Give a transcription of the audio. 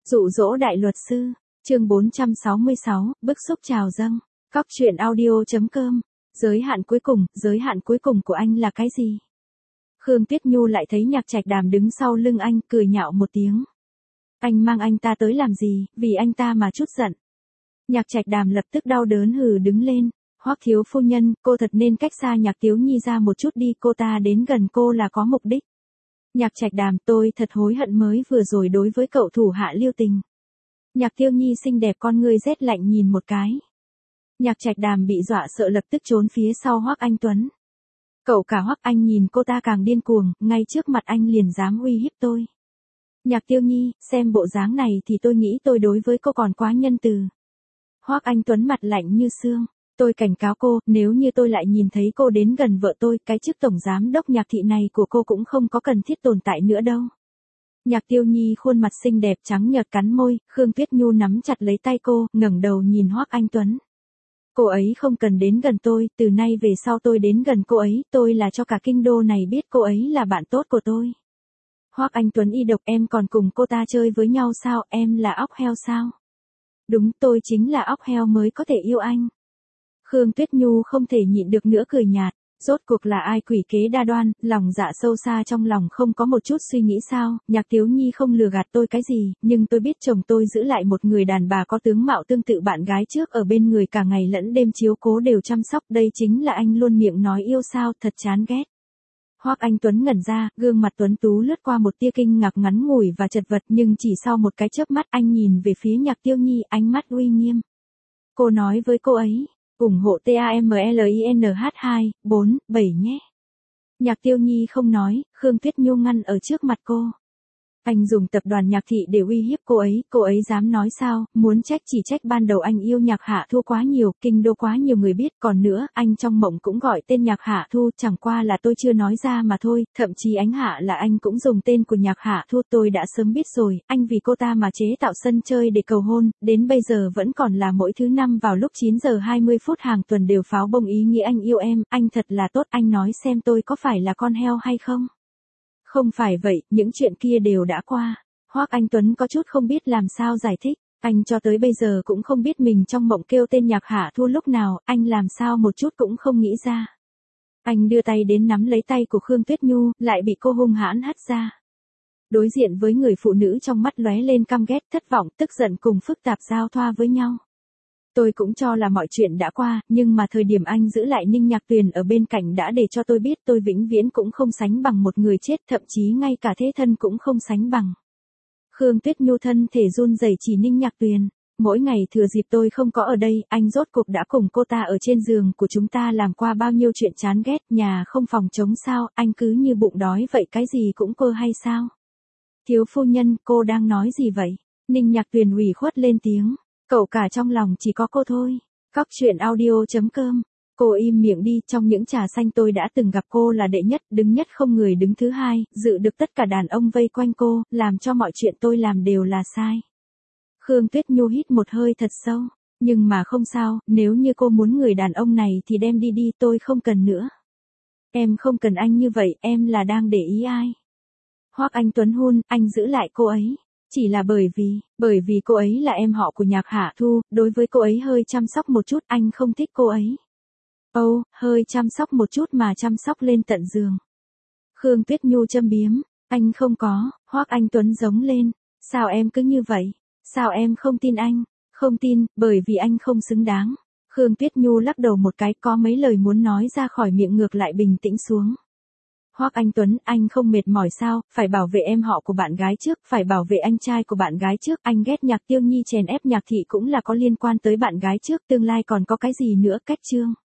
Dụ dỗ đại luật sư, chương 466, bức xúc trào dâng. Cóc truyện audio.com. Giới hạn cuối cùng của anh là cái gì? Khương Tuyết Nhu lại thấy Nhạc Trạch Đàm đứng sau lưng anh, cười nhạo một tiếng. Anh mang anh ta tới làm gì, vì anh ta mà chút giận. Nhạc Trạch Đàm lập tức đau đớn hừ đứng lên. Hoắc thiếu phu nhân, cô thật nên cách xa Nhạc Tiếu Nhi ra một chút đi, cô ta đến gần cô là có mục đích. Nhạc Trạch Đàm, tôi thật hối hận mới vừa rồi đối với cậu thủ hạ lưu tình. Nhạc Tiêu Nhi xinh đẹp, con ngươi rét lạnh nhìn một cái. Nhạc Trạch Đàm bị dọa sợ lập tức trốn phía sau Hoắc Anh Tuấn. Cậu cả Hoắc Anh nhìn cô ta càng điên cuồng, ngay trước mặt anh liền dám uy hiếp tôi. Nhạc Tiêu Nhi, xem bộ dáng này thì tôi nghĩ tôi đối với cô còn quá nhân từ. Hoắc Anh Tuấn mặt lạnh như xương. Tôi cảnh cáo cô, nếu như tôi lại nhìn thấy cô đến gần vợ tôi, cái chức tổng giám đốc Nhạc thị này của cô cũng không có cần thiết tồn tại nữa đâu. Nhạc Tiêu Nhi khuôn mặt xinh đẹp trắng nhợt cắn môi, Khương Tuyết Nhu nắm chặt lấy tay cô, ngẩng đầu nhìn Hoắc Anh Tuấn. Cô ấy không cần đến gần tôi, từ nay về sau tôi đến gần cô ấy, tôi là cho cả kinh đô này biết cô ấy là bạn tốt của tôi. Hoắc Anh Tuấn y độc, em còn cùng cô ta chơi với nhau sao, em là óc heo sao? Đúng, tôi chính là óc heo mới có thể yêu anh. Khương Tuyết Nhu không thể nhịn được nữa cười nhạt, rốt cuộc là ai quỷ kế đa đoan, lòng dạ sâu xa trong lòng không có một chút suy nghĩ sao, Nhạc Tiếu Nhi không lừa gạt tôi cái gì, nhưng tôi biết chồng tôi giữ lại một người đàn bà có tướng mạo tương tự bạn gái trước ở bên người cả ngày lẫn đêm chiếu cố đều chăm sóc, đây chính là anh luôn miệng nói yêu sao, thật chán ghét. Hoắc Anh Tuấn ngẩn ra, gương mặt tuấn tú lướt qua một tia kinh ngạc ngắn ngủi và chật vật, nhưng chỉ sau một cái chớp mắt anh nhìn về phía Nhạc Tiêu Nhi, ánh mắt uy nghiêm. Cô nói với cô ấy, ủng hộ TAMLINH 4, 7 nhé. Nhạc Tiêu Nhi không nói, Khương Tuyết Nhu ngăn ở trước mặt cô. Anh dùng tập đoàn Nhạc thị để uy hiếp cô ấy dám nói sao, muốn trách chỉ trách ban đầu anh yêu Nhạc Hạ Thu quá nhiều, kinh đô quá nhiều người biết, còn nữa, anh trong mộng cũng gọi tên Nhạc Hạ Thu, chẳng qua là tôi chưa nói ra mà thôi, thậm chí Ánh Hạ là anh cũng dùng tên của Nhạc Hạ Thu, tôi đã sớm biết rồi, anh vì cô ta mà chế tạo sân chơi để cầu hôn, đến bây giờ vẫn còn là mỗi thứ năm vào lúc 9 giờ 20 phút hàng tuần đều pháo bông ý nghĩa anh yêu em, anh thật là tốt, anh nói xem tôi có phải là con heo hay không? Không phải vậy, những chuyện kia đều đã qua. Hoắc Anh Tuấn có chút không biết làm sao giải thích, anh cho tới bây giờ cũng không biết mình trong mộng kêu tên Nhạc Hạ Thu lúc nào, anh làm sao một chút cũng không nghĩ ra. Anh đưa tay đến nắm lấy tay của Khương Tuyết Nhu, lại bị cô hung hãn hất ra. Đối diện với người phụ nữ trong mắt lóe lên căm ghét, thất vọng, tức giận cùng phức tạp giao thoa với nhau. Tôi cũng cho là mọi chuyện đã qua, nhưng mà thời điểm anh giữ lại Ninh Nhạc Tuyền ở bên cạnh đã để cho tôi biết tôi vĩnh viễn cũng không sánh bằng một người chết, thậm chí ngay cả thế thân cũng không sánh bằng. Khương Tuyết Nhu thân thể run rẩy chỉ Ninh Nhạc Tuyền. Mỗi ngày thừa dịp tôi không có ở đây, anh rốt cuộc đã cùng cô ta ở trên giường của chúng ta làm qua bao nhiêu chuyện chán ghét, nhà không phòng trống sao, anh cứ như bụng đói vậy, cái gì cũng cơ hay sao? Thiếu phu nhân, cô đang nói gì vậy? Ninh Nhạc Tuyền ủy khuất lên tiếng. Cậu cả trong lòng chỉ có cô thôi. Cóc truyện audio.com. Cô im miệng đi, trong những trà xanh tôi đã từng gặp cô là đệ nhất, đứng nhất không người đứng thứ hai, dự được tất cả đàn ông vây quanh cô, làm cho mọi chuyện tôi làm đều là sai. Khương Tuyết Nhu hít một hơi thật sâu, nhưng mà không sao, nếu như cô muốn người đàn ông này thì đem đi đi, tôi không cần nữa. Em không cần anh như vậy, em là đang để ý ai? Hoắc Anh Tuấn hôn, anh giữ lại cô ấy. Chỉ là bởi vì cô ấy là em họ của Nhạc Hạ Thu, đối với cô ấy hơi chăm sóc một chút, anh không thích cô ấy. Hơi chăm sóc một chút mà chăm sóc lên tận giường. Khương Tuyết Nhu châm biếm, anh không có, Hoắc Anh Tuấn giống lên, sao em cứ như vậy, sao em không tin anh, không tin, bởi vì anh không xứng đáng. Khương Tuyết Nhu lắc đầu một cái, có mấy lời muốn nói ra khỏi miệng ngược lại bình tĩnh xuống. Hoắc Anh Tuấn, anh không mệt mỏi sao, phải bảo vệ em họ của bạn gái trước, phải bảo vệ anh trai của bạn gái trước, anh ghét Nhạc Tiêu Nhi chèn ép Nhạc thị cũng là có liên quan tới bạn gái trước, tương lai còn có cái gì nữa, cách chương.